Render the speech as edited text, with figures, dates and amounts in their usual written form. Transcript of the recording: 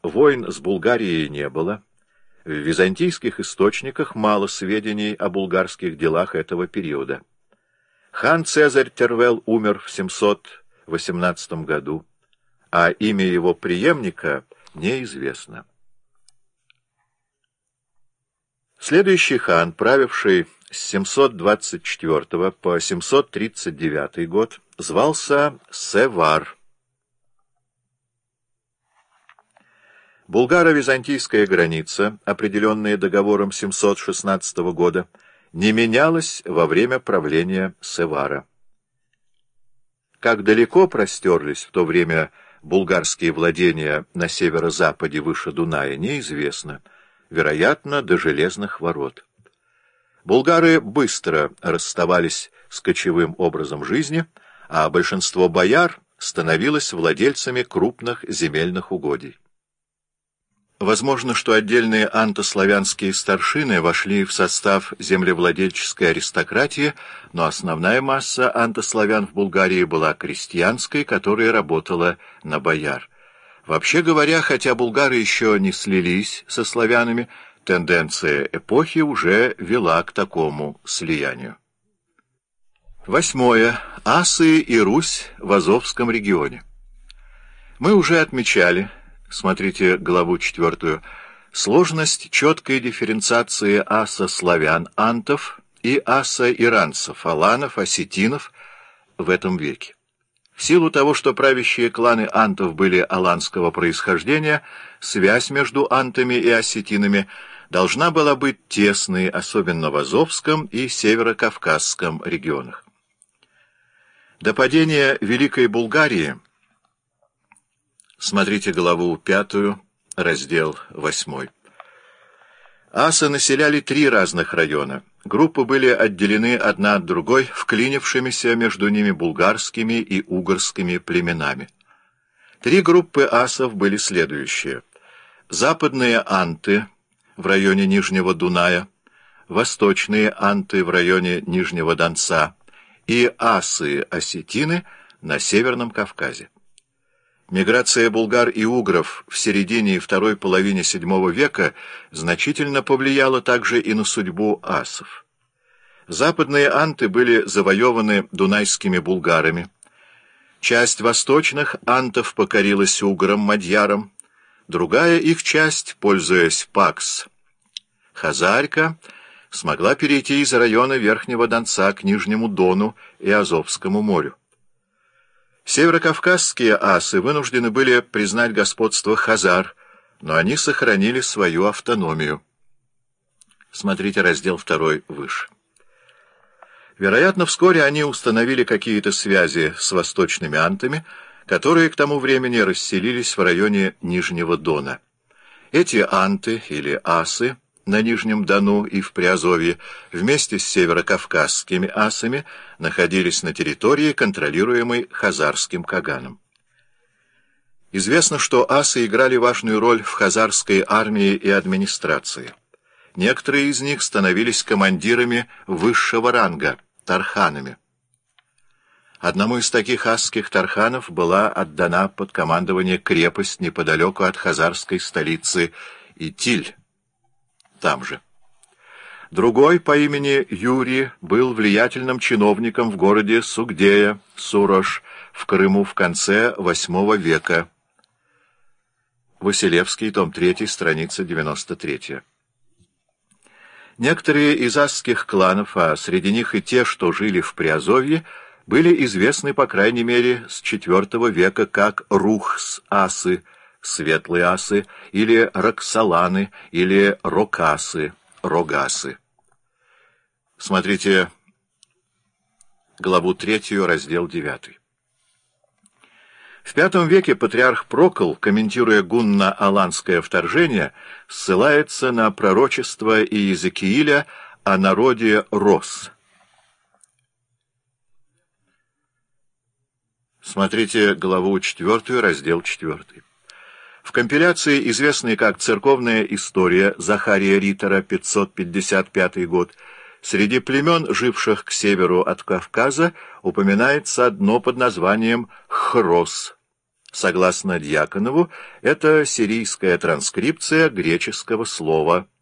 войн с Булгарией не было, в византийских источниках мало сведений о булгарских делах этого периода. Хан Цезарь Тервел умер в 718 году, а имя его преемника неизвестно. Следующий хан, правивший с 724 по 739 год, звался Севар. Булгаро-византийская граница, определенная договором 716 года, не менялась во время правления Севара. Как далеко простерлись в то время булгарские владения на северо-западе выше Дуная, неизвестно, вероятно, до Железных ворот. Булгары быстро расставались с кочевым образом жизни, а большинство бояр становилось владельцами крупных земельных угодий. Возможно, что отдельные антославянские старшины вошли в состав землевладельческой аристократии, но основная масса антославян в Булгарии была крестьянской, которая работала на бояр. Вообще говоря, хотя булгары еще не слились со славянами, тенденция эпохи уже вела к такому слиянию. 8. Асы и Русь в Азовском регионе. Мы уже отмечали, смотрите главу 4, сложность четкой дифференциации аса-славян, антов и аса-иранцев, аланов, осетинов в этом веке. В силу того, что правящие кланы антов были аланского происхождения, связь между антами и осетинами должна была быть тесной, особенно в Азовском и Северо-Кавказском регионах. До падения Великой Булгарии, смотрите главу 5, раздел 8. Асы населяли 3 разных района. Группы были отделены одна от другой вклинившимися между ними булгарскими и угорскими племенами. 3 группы асов были следующие. Западные анты в районе Нижнего Дуная, восточные анты в районе Нижнего Донца и асы-осетины на Северном Кавказе. Миграция булгар и угров в середине и второй половине VII века значительно повлияла также и на судьбу асов. Западные анты были завоеваны дунайскими булгарами. Часть восточных антов покорилась уграм-мадьярам, другая их часть, пользуясь пакс Хазарька, смогла перейти из района Верхнего Донца к Нижнему Дону и Азовскому морю. Северокавказские асы вынуждены были признать господство хазар, но они сохранили свою автономию. Смотрите раздел 2 выше. Вероятно, вскоре они установили какие-то связи с восточными антами, которые к тому времени расселились в районе Нижнего Дона. Эти анты или асы на Нижнем Дону и в Приазовье вместе с северокавказскими асами находились на территории, контролируемой хазарским каганом. Известно, что асы играли важную роль в хазарской армии и администрации. Некоторые из них становились командирами высшего ранга, тарханами. Одному из таких асских тарханов была отдана под командование крепость неподалеку от хазарской столицы Итиль, там же. Другой по имени Юрий был влиятельным чиновником в городе Сугдея, Сурош, в Крыму в конце VIII века. Василевский, том 3, страница 93. Некоторые из асских кланов, а среди них и те, что жили в Приазовье, были известны, по крайней мере, с IV века как Рухс-асы, светлые асы, или Роксоланы, или Рокасы, Рогасы. Смотрите главу 3, раздел 9. В V веке патриарх Прокл, комментируя гунно-аланское вторжение, ссылается на пророчество Иезекииля о народе Рос. Смотрите главу 4, раздел 4. В компиляции, известной как «Церковная история» Захария Риттера, 555 год, среди племен, живших к северу от Кавказа, упоминается одно под названием Хрос. Согласно Дьяконову, это сирийская транскрипция греческого слова